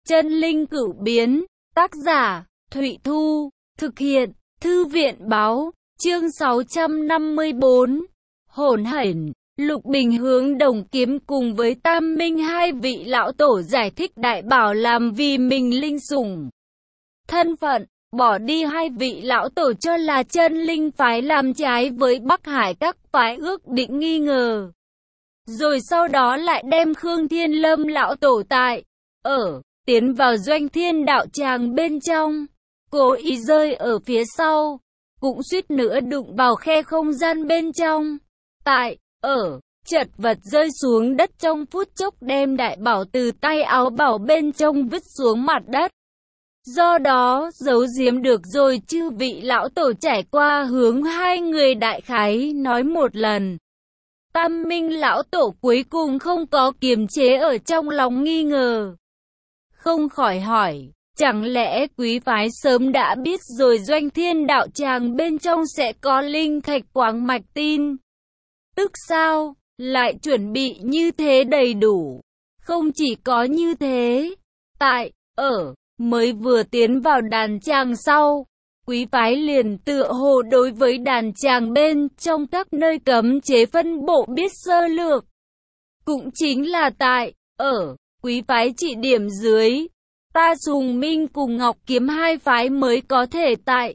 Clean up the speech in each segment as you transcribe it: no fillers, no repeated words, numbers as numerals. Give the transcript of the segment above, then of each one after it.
Chân linh cửu biến, tác giả, Thụy Thu, thực hiện, Thư viện báo, chương 654, hỗn hển. Lục Bình hướng Đồng Kiếm cùng với Tam Minh hai vị lão tổ giải thích đại bảo làm vì mình linh sủng thân phận, bỏ đi hai vị lão tổ cho là chân linh phái làm trái với Bắc Hải các phái ước định nghi ngờ. Rồi sau đó lại đem Khương Thiên Lâm lão tổ tiến vào doanh thiên đạo tràng bên trong, cố ý rơi ở phía sau, cũng suýt nữa đụng vào khe không gian bên trong. Chật vật rơi xuống đất trong phút chốc đem đại bảo từ tay áo bảo bên trong vứt xuống mặt đất. Do đó, giấu giếm được rồi chư vị lão tổ trải qua hướng hai người đại khái nói một lần. Tam Minh lão tổ cuối cùng không có kiềm chế ở trong lòng nghi ngờ. Không khỏi hỏi, chẳng lẽ quý phái sớm đã biết rồi doanh thiên đạo tràng bên trong sẽ có linh thạch quáng mạch tin tức sao? Lại chuẩn bị như thế đầy đủ. Không chỉ có như thế, mới vừa tiến vào đàn tràng sau, quý phái liền tựa hồ đối với đàn tràng bên trong các nơi cấm chế phân bộ biết sơ lược. Cũng chính là quý phái chỉ điểm dưới, ta Sùng Minh cùng Ngọc Kiếm hai phái mới có thể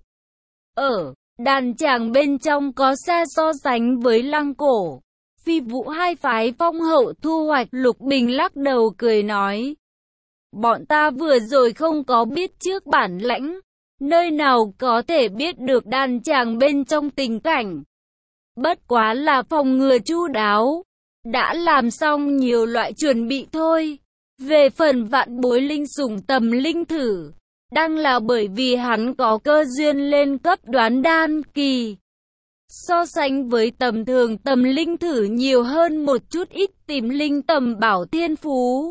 đàn tràng bên trong có xa so sánh với Lăng Cổ, Phi Vũ hai phái phong hậu thu hoạch. Lục Bình lắc đầu cười nói, bọn ta vừa rồi không có biết trước bản lãnh, nơi nào có thể biết được đàn tràng bên trong tình cảnh. Bất quá là phòng ngừa chu đáo, đã làm xong nhiều loại chuẩn bị thôi. Về phần vạn bối linh sủng tầm linh thử, đang là bởi vì hắn có cơ duyên lên cấp đoán đan kỳ. So sánh với tầm thường tầm linh thử nhiều hơn một chút ít tìm linh tầm bảo thiên phú.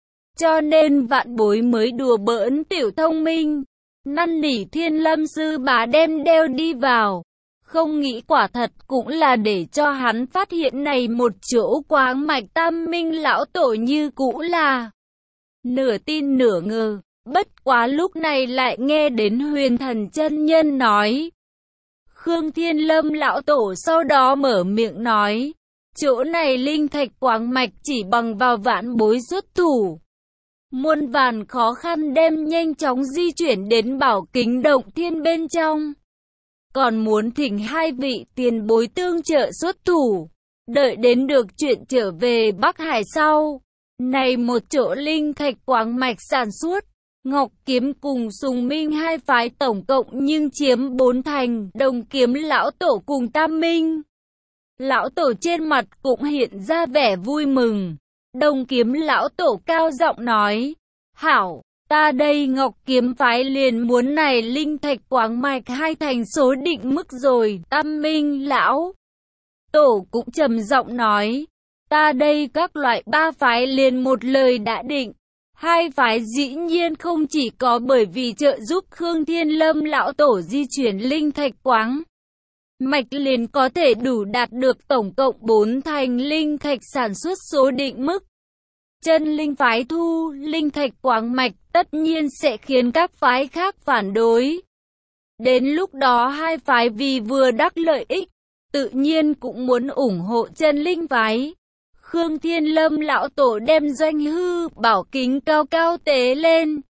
Cho nên vạn bối mới đùa bỡn tiểu thông minh, năn nỉ Thiên Lâm sư bá đem đeo đi vào. Không nghĩ quả thật cũng là để cho hắn phát hiện này một chỗ quáng mạch. Tam Minh lão tổ như cũ là nửa tin nửa ngờ. Bất quá lúc này lại nghe đến Huyền Thần chân nhân nói. Khương Thiên Lâm lão tổ sau đó mở miệng nói, chỗ này linh thạch quáng mạch chỉ bằng vào vạn bối xuất thủ, muôn vàn khó khăn đem nhanh chóng di chuyển đến Bảo Kính Động Thiên bên trong. Còn muốn thỉnh hai vị tiền bối tương trợ xuất thủ, đợi đến được chuyện trở về Bắc Hải sau. Này một chỗ linh thạch quáng mạch sản xuất, Ngọc Kiếm cùng Sùng Minh hai phái tổng cộng nhưng chiếm 4 thành. Đồng Kiếm lão tổ cùng Tam Minh lão tổ trên mặt cũng hiện ra vẻ vui mừng. Đồng Kiếm lão tổ cao giọng nói, hảo, ta đây Ngọc Kiếm phái liền muốn này linh thạch quáng mạch 2 thành số định mức rồi. Tam Minh lão tổ cũng trầm giọng nói, ta đây các loại 3 phái liền một lời đã định. Hai phái dĩ nhiên không chỉ có bởi vì trợ giúp Khương Thiên Lâm lão tổ di chuyển linh thạch quáng mạch liền có thể đủ đạt được tổng cộng 4 thành linh thạch sản xuất số định mức. Chân linh phái thu linh thạch quáng mạch tất nhiên sẽ khiến các phái khác phản đối. Đến lúc đó hai phái vì vừa đắc lợi ích, tự nhiên cũng muốn ủng hộ chân linh phái. Khương Thiên Lâm lão tổ đem doanh hư bảo kính cao cao tế lên.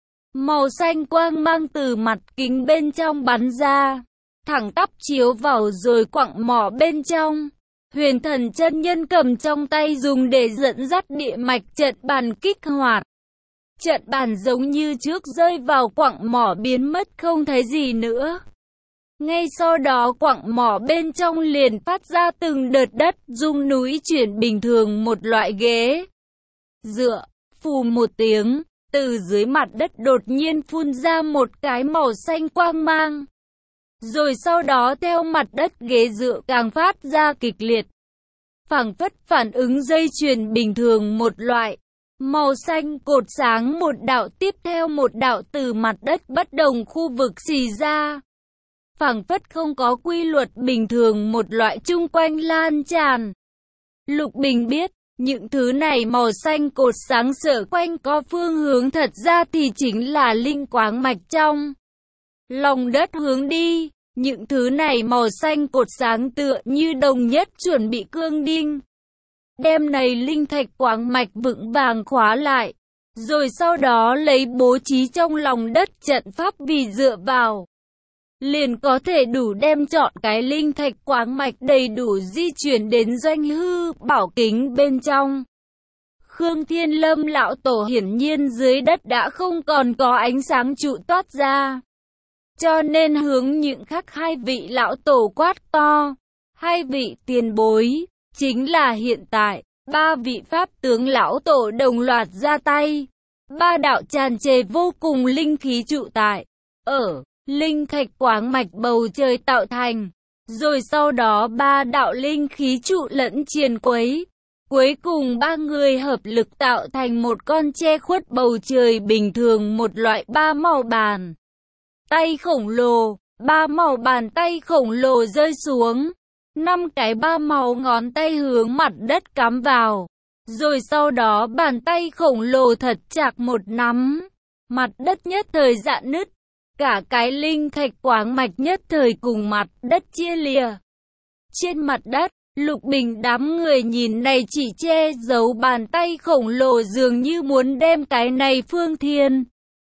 Màu xanh quang mang từ mặt kính bên trong bắn ra, thẳng tắp chiếu vào rồi quặng mỏ bên trong. Huyền Thần chân nhân cầm trong tay dùng để dẫn dắt địa mạch trận bàn kích hoạt. Trận bàn giống như trước rơi vào quặng mỏ biến mất không thấy gì nữa. Ngay sau đó quặng mỏ bên trong liền phát ra từng đợt đất rung núi chuyển bình thường một loại ghế dựa, phù một tiếng, từ dưới mặt đất đột nhiên phun ra một cái màu xanh quang mang. Rồi sau đó theo mặt đất ghế dựa càng phát ra kịch liệt, phảng phất phản ứng dây chuyền bình thường một loại. Màu xanh cột sáng một đạo tiếp theo một đạo từ mặt đất bất đồng khu vực xì ra. Phảng phất không có quy luật bình thường một loại chung quanh lan tràn. Lục Bình biết, Những thứ này màu xanh cột sáng sở quanh có phương hướng thật ra thì chính là linh quáng mạch trong lòng đất hướng đi. Những thứ này màu xanh cột sáng tựa như đồng nhất chuẩn bị cương đinh. Đem này linh thạch quáng mạch vững vàng khóa lại. Rồi sau đó lấy bố trí trong lòng đất trận pháp vì dựa vào. Liền có thể đủ đem chọn cái linh thạch quáng mạch đầy đủ di chuyển đến doanh hư bảo kính bên trong. Khương Thiên Lâm lão tổ hiển nhiên dưới đất đã không còn có ánh sáng trụ toát ra. Cho nên hướng những khắc hai vị lão tổ quát to. Hai vị tiền bối, chính là hiện tại, ba vị pháp tướng lão tổ đồng loạt ra tay. Ba đạo tràn trề vô cùng linh khí trụ tại. Ở linh thạch quáng mạch bầu trời tạo thành. Rồi sau đó ba đạo linh khí trụ lẫn triền quấy. Cuối cùng ba người hợp lực tạo thành một con che khuất bầu trời bình thường, một loại ba màu bàn tay khổng lồ. Ba màu bàn tay khổng lồ rơi xuống. 5 cái ba màu ngón tay hướng mặt đất cắm vào. Rồi sau đó bàn tay khổng lồ thật chặt một nắm. Mặt đất nhất thời rạn nứt. Cả cái linh thạch quáng mạch nhất thời cùng mặt đất chia lìa. Trên mặt đất, Lục Bình đám người nhìn này chỉ che giấu bàn tay khổng lồ dường như muốn đem cái này phương thiên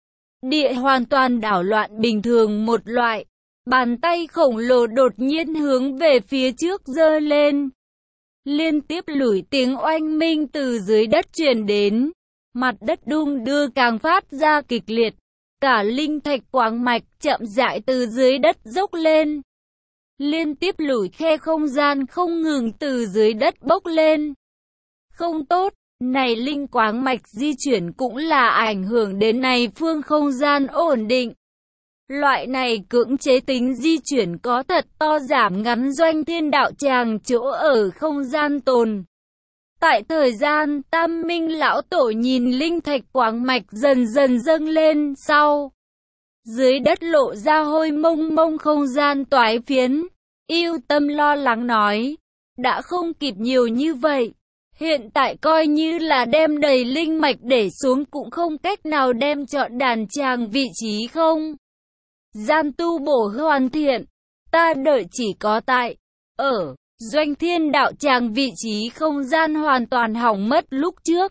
địa hoàn toàn đảo loạn bình thường một loại. Bàn tay khổng lồ đột nhiên hướng về phía trước giơ lên. Liên tiếp lủi tiếng oanh minh từ dưới đất truyền đến. Mặt đất đung đưa càng phát ra kịch liệt. Cả linh thạch quáng mạch chậm rãi từ dưới đất dốc lên. Liên tiếp lủi khe không gian không ngừng từ dưới đất bốc lên. Không tốt, này linh quáng mạch di chuyển cũng là ảnh hưởng đến này phương không gian ổn định. Loại này cưỡng chế tính di chuyển có thật to giảm ngắn doanh thiên đạo tràng chỗ ở không gian tồn. Tại thời gian Tam Minh lão tổ nhìn linh thạch quáng mạch dần dần dâng lên sau. Dưới đất lộ ra hôi mông mông không gian toái phiến. Yêu Tâm lo lắng nói. Đã không kịp nhiều như vậy. Hiện tại coi như là đem đầy linh mạch để xuống cũng không cách nào đem chọn đàn tràng vị trí không. Gian tu bổ hoàn thiện. Ta đợi chỉ có tại. Ở. Doanh thiên đạo tràng vị trí không gian hoàn toàn hỏng mất lúc trước.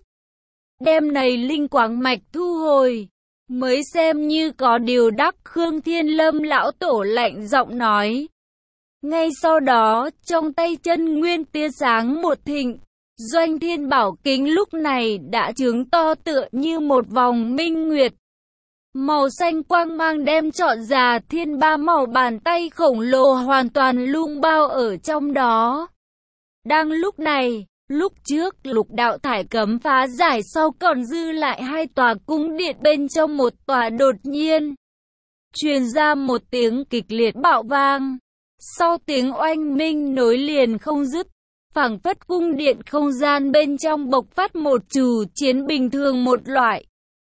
Đem này linh quáng mạch thu hồi. Mới xem như có điều đắc. Khương Thiên Lâm lão tổ lạnh giọng nói. Ngay sau đó, trong tay chân nguyên tia sáng một thịnh. Doanh thiên bảo kính lúc này đã trướng to tựa như một vòng minh nguyệt. Màu xanh quang mang đem trọn già thiên ba màu bàn tay khổng lồ hoàn toàn lung bao ở trong đó. Đang lúc này, lúc trước lục đạo thải cấm phá giải sau còn dư lại hai tòa cung điện bên trong một tòa đột nhiên. Truyền ra một tiếng kịch liệt bạo vang. Sau tiếng oanh minh nối liền không dứt. Phảng phất cung điện không gian bên trong bộc phát một trù chiến bình thường một loại.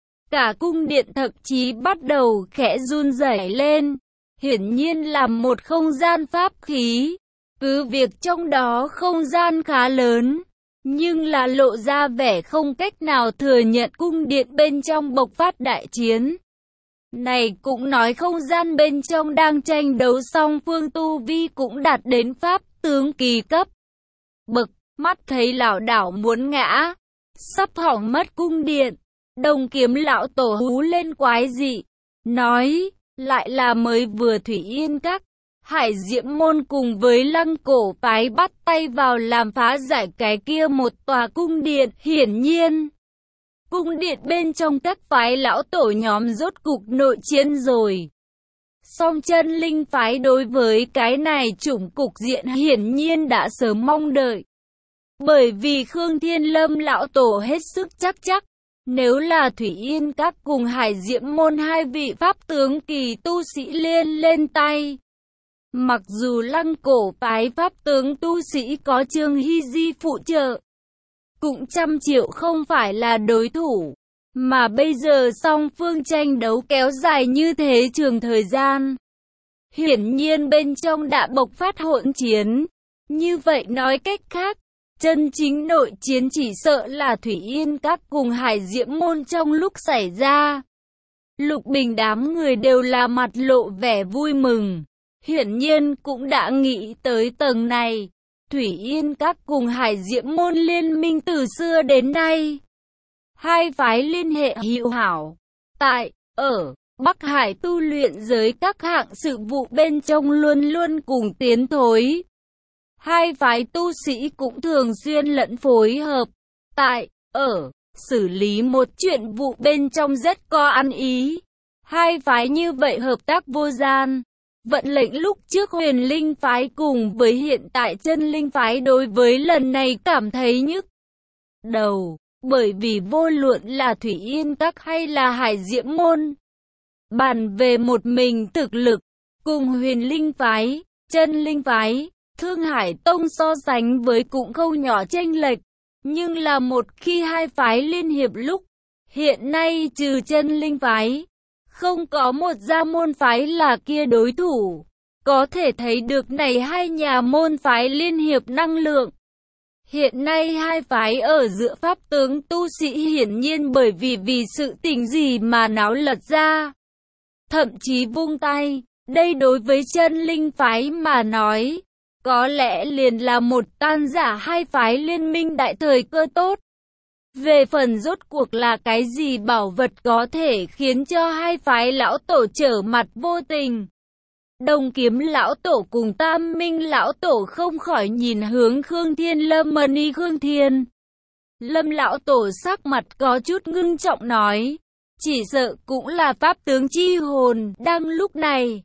Cả cung điện thậm chí bắt đầu khẽ run rẩy lên. Hiển nhiên là một không gian pháp khí. Cứ việc trong đó không gian khá lớn. Nhưng là lộ ra vẻ không cách nào thừa nhận cung điện bên trong bộc phát đại chiến. Này cũng nói không gian bên trong đang tranh đấu song phương tu vi cũng đạt đến pháp tướng kỳ cấp. Bực, mắt thấy lão đảo muốn ngã. Sắp hỏng mất cung điện. Đồng kiếm lão tổ hú lên quái dị. Nói, lại là mới vừa Thủy Yên Các. Hải Diễm Môn cùng với Lăng Cổ phái bắt tay vào làm phá giải cái kia một tòa cung điện. Hiển nhiên, cung điện bên trong các phái lão tổ nhóm rốt cục nội chiến rồi. Song Chân Linh phái đối với cái này chủng cục diện hiển nhiên đã sớm mong đợi. Bởi vì Khương Thiên Lâm lão tổ hết sức chắc. Nếu là Thủy Yên Các cùng Hải Diễm Môn hai vị pháp tướng kỳ tu sĩ liên lên tay. Mặc dù Lăng Cổ phái pháp tướng tu sĩ có Trương Hy Di phụ trợ, cũng 100 triệu không phải là đối thủ. Mà bây giờ song phương tranh đấu kéo dài như thế trường thời gian. Hiển nhiên bên trong đã bộc phát hỗn chiến. Như vậy nói cách khác, Chân chính nội chiến chỉ sợ là Thủy Yên Các cùng Hải Diễm Môn trong lúc xảy ra. Lục Bình đám người đều là mặt lộ vẻ vui mừng. Hiển nhiên cũng đã nghĩ tới tầng này. Thủy Yên Các cùng Hải Diễm Môn liên minh từ xưa đến nay. Hai phái liên hệ hữu hảo. Ở Bắc Hải tu luyện giới các hạng sự vụ bên trong luôn luôn cùng tiến thối. Hai phái tu sĩ cũng thường xuyên lẫn phối hợp. Ở xử lý một chuyện vụ bên trong rất có ăn ý. Hai phái như vậy hợp tác vô gian. Vận lệnh lúc trước Huyền Linh phái cùng với hiện tại Chân Linh phái đối với lần này cảm thấy nhức đầu. Bởi vì vô luận là Thủy Yên Các hay là Hải Diễm Môn, bàn về một mình thực lực, cùng Huyền Linh phái, Chân Linh phái, Thương Hải Tông so sánh với cũng không nhỏ chênh lệch. Nhưng là một khi hai phái liên hiệp lúc, hiện nay trừ Chân Linh phái, không có một gia môn phái là kia đối thủ. Có thể thấy được này hai nhà môn phái liên hiệp năng lượng. Hiện nay hai phái ở giữa pháp tướng tu sĩ hiển nhiên bởi vì sự tình gì mà náo lật ra. Thậm chí vung tay, đây đối với Chân Linh phái mà nói, có lẽ liền là một tan rã hai phái liên minh đại thời cơ tốt. Về phần rốt cuộc là cái gì bảo vật có thể khiến cho hai phái lão tổ trở mặt vô tình. Đồng Kiếm lão tổ cùng Tam Minh lão tổ không khỏi nhìn hướng Khương Thiên Lâm Mani Khương Thiên. Lâm lão tổ sắc mặt có chút ngưng trọng nói, chỉ sợ cũng là pháp tướng chi hồn. Đang lúc này,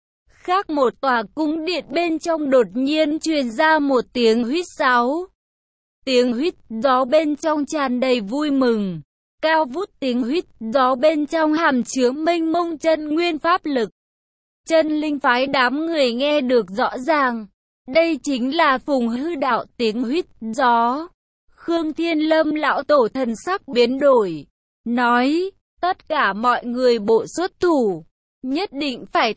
khác một tòa cung điện bên trong đột nhiên truyền ra một tiếng huýt sáo. Tiếng huýt gió bên trong tràn đầy vui mừng, cao vút tiếng huýt gió bên trong hàm chứa mênh mông chân nguyên pháp lực. Chân Linh phái đám người nghe được rõ ràng, đây chính là Phùng Hư đạo tiếng huýt gió. Khương Thiên Lâm lão tổ thần sắc biến đổi, nói, tất cả mọi người bộ xuất thủ, nhất định phải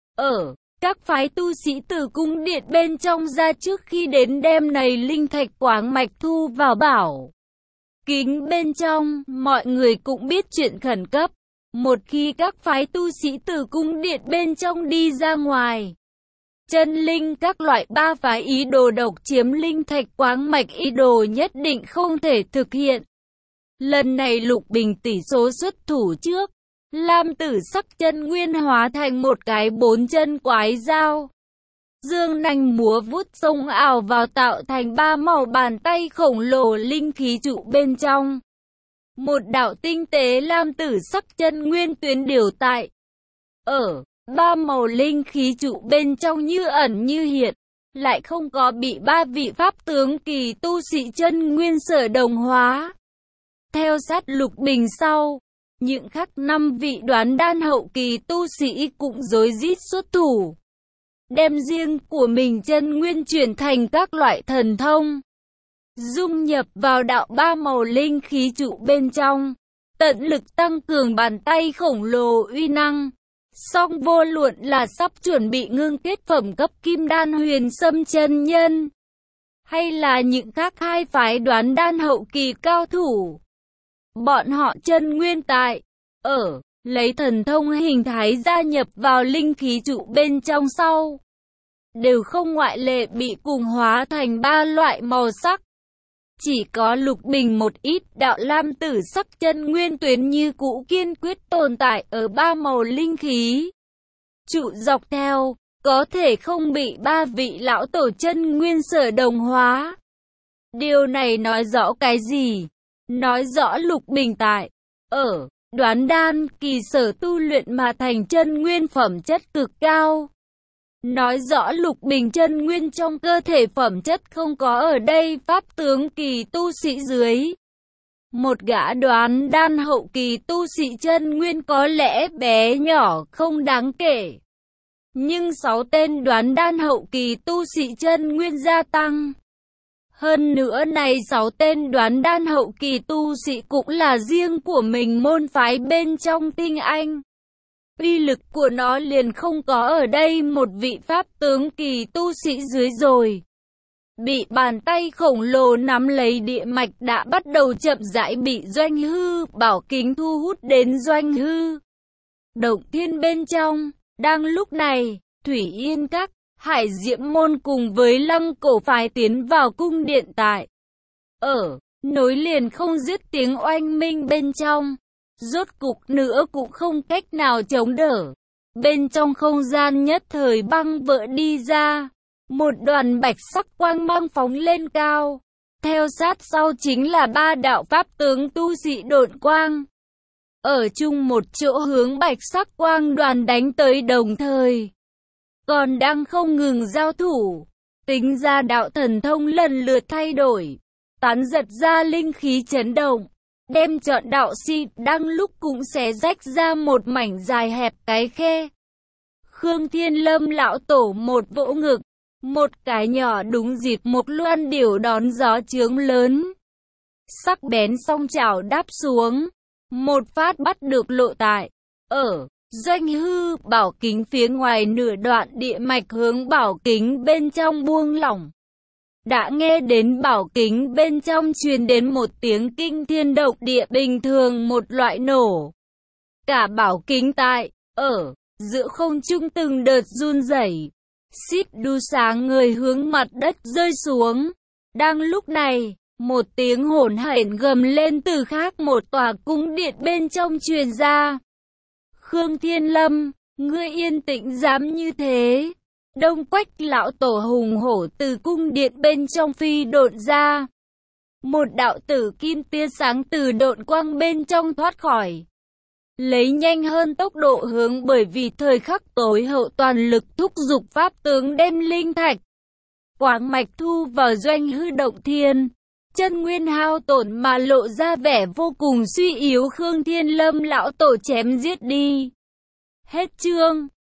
ở các phái tu sĩ từ cung điện bên trong ra trước khi đến đêm này linh thạch quáng mạch thu vào bảo kính bên trong. Mọi người cũng biết chuyện khẩn cấp. Một khi các phái tu sĩ từ cung điện bên trong đi ra ngoài, Chân Linh các loại ba phái ý đồ độc chiếm linh thạch quáng mạch ý đồ nhất định không thể thực hiện. Lần này Lục Bình tỷ số xuất thủ trước, Lam Tử Sắc chân nguyên hóa thành một cái bốn chân quái dao. Dương nanh múa vút sông ảo vào tạo thành ba màu bàn tay khổng lồ linh khí trụ bên trong. Một đạo tinh tế Lam Tử Sắc chân nguyên tuyến điều ở ba màu linh khí trụ bên trong như ẩn như hiện, lại không có bị ba vị pháp tướng kỳ tu sĩ chân nguyên sở đồng hóa. Theo sát Lục Bình sau, những khác 5 vị đoán đan hậu kỳ tu sĩ cũng rối rít xuất thủ, đem riêng của mình chân nguyên chuyển thành các loại thần thông, dung nhập vào đạo ba màu linh khí trụ bên trong, tận lực tăng cường bàn tay khổng lồ uy năng. Song vô luận là sắp chuẩn bị ngưng kết phẩm cấp kim đan Huyền Sâm chân nhân, hay là những khác hai phái đoán đan hậu kỳ cao thủ, bọn họ chân nguyên ở lấy thần thông hình thái gia nhập vào linh khí trụ bên trong sau, đều không ngoại lệ bị cùng hóa thành ba loại màu sắc. Chỉ có Lục Bình một ít đạo Lam Tử Sắc chân nguyên tuyến như cũ kiên quyết tồn tại ở ba màu linh khí trụ dọc theo, có thể không bị ba vị lão tổ chân nguyên sở đồng hóa. Điều này nói rõ cái gì? Nói rõ Lục Bình ở đoán đan kỳ sở tu luyện mà thành chân nguyên phẩm chất cực cao. Nói rõ Lục Bình chân nguyên trong cơ thể phẩm chất không có ở đây pháp tướng kỳ tu sĩ dưới. Một gã đoán đan hậu kỳ tu sĩ chân nguyên có lẽ bé nhỏ không đáng kể, nhưng 6 tên đoán đan hậu kỳ tu sĩ chân nguyên gia tăng. Hơn nữa này 6 tên đoán đan hậu kỳ tu sĩ cũng là riêng của mình môn phái bên trong tinh anh. Uy lực của nó liền không có ở đây một vị pháp tướng kỳ tu sĩ dưới rồi. bị bàn tay khổng lồ nắm lấy địa mạch đã bắt đầu chậm rãi bị Doanh Hư Bảo Kính thu hút đến Doanh Hư Động Thiên bên trong. Đang lúc này, Thủy Yên Các, Hải Diễm Môn cùng với Lăng Cổ phái tiến vào cung điện tại nối liền không dứt tiếng oanh minh bên trong. Rốt cục nữa cũng không cách nào chống đỡ. Bên trong không gian nhất thời băng vỡ đi ra. Một đoàn bạch sắc quang mang phóng lên cao. Theo sát sau chính là 3 đạo pháp tướng tu sĩ độn quang. Ở chung một chỗ hướng bạch sắc quang đoàn đánh tới đồng thời. Còn đang không ngừng giao thủ. Tính ra đạo thần thông lần lượt thay đổi. Tán giật ra linh khí chấn động. Đem trọn đạo si đang lúc cũng xé rách ra một mảnh dài hẹp cái khe. Khương Thiên Lâm lão tổ một vỗ ngực. Một cái nhỏ đúng dịp một loan điểu đón gió chướng lớn. Sắc bén song chảo đáp xuống. Một phát bắt được lộ tại. Doanh Hư Bảo Kính phía ngoài nửa đoạn địa mạch hướng Bảo Kính bên trong buông lỏng. Đã nghe đến Bảo Kính bên trong truyền đến một tiếng kinh thiên động địa bình thường một loại nổ. Cả Bảo Kính tại, giữa không trung từng đợt run rẩy. Xít đu sáng người hướng mặt đất rơi xuống. Đang lúc này, một tiếng hỗn hển gầm lên từ khác một tòa cung điện bên trong truyền ra. Khương Thiên Lâm, ngươi yên tĩnh dám như thế? Đông Quách lão tổ hùng hổ từ cung điện bên trong phi độn ra. Một đạo tử kim tia sáng từ độn quang bên trong thoát khỏi. Lấy nhanh hơn tốc độ hướng bởi vì thời khắc tối hậu toàn lực thúc giục pháp tướng đem linh thạch. Quáng mạch thu vào Doanh Hư Động Thiên. Chân nguyên hao tổn mà lộ ra vẻ vô cùng suy yếu. Khương Thiên Lâm lão tổ chém giết đi. Hết chương.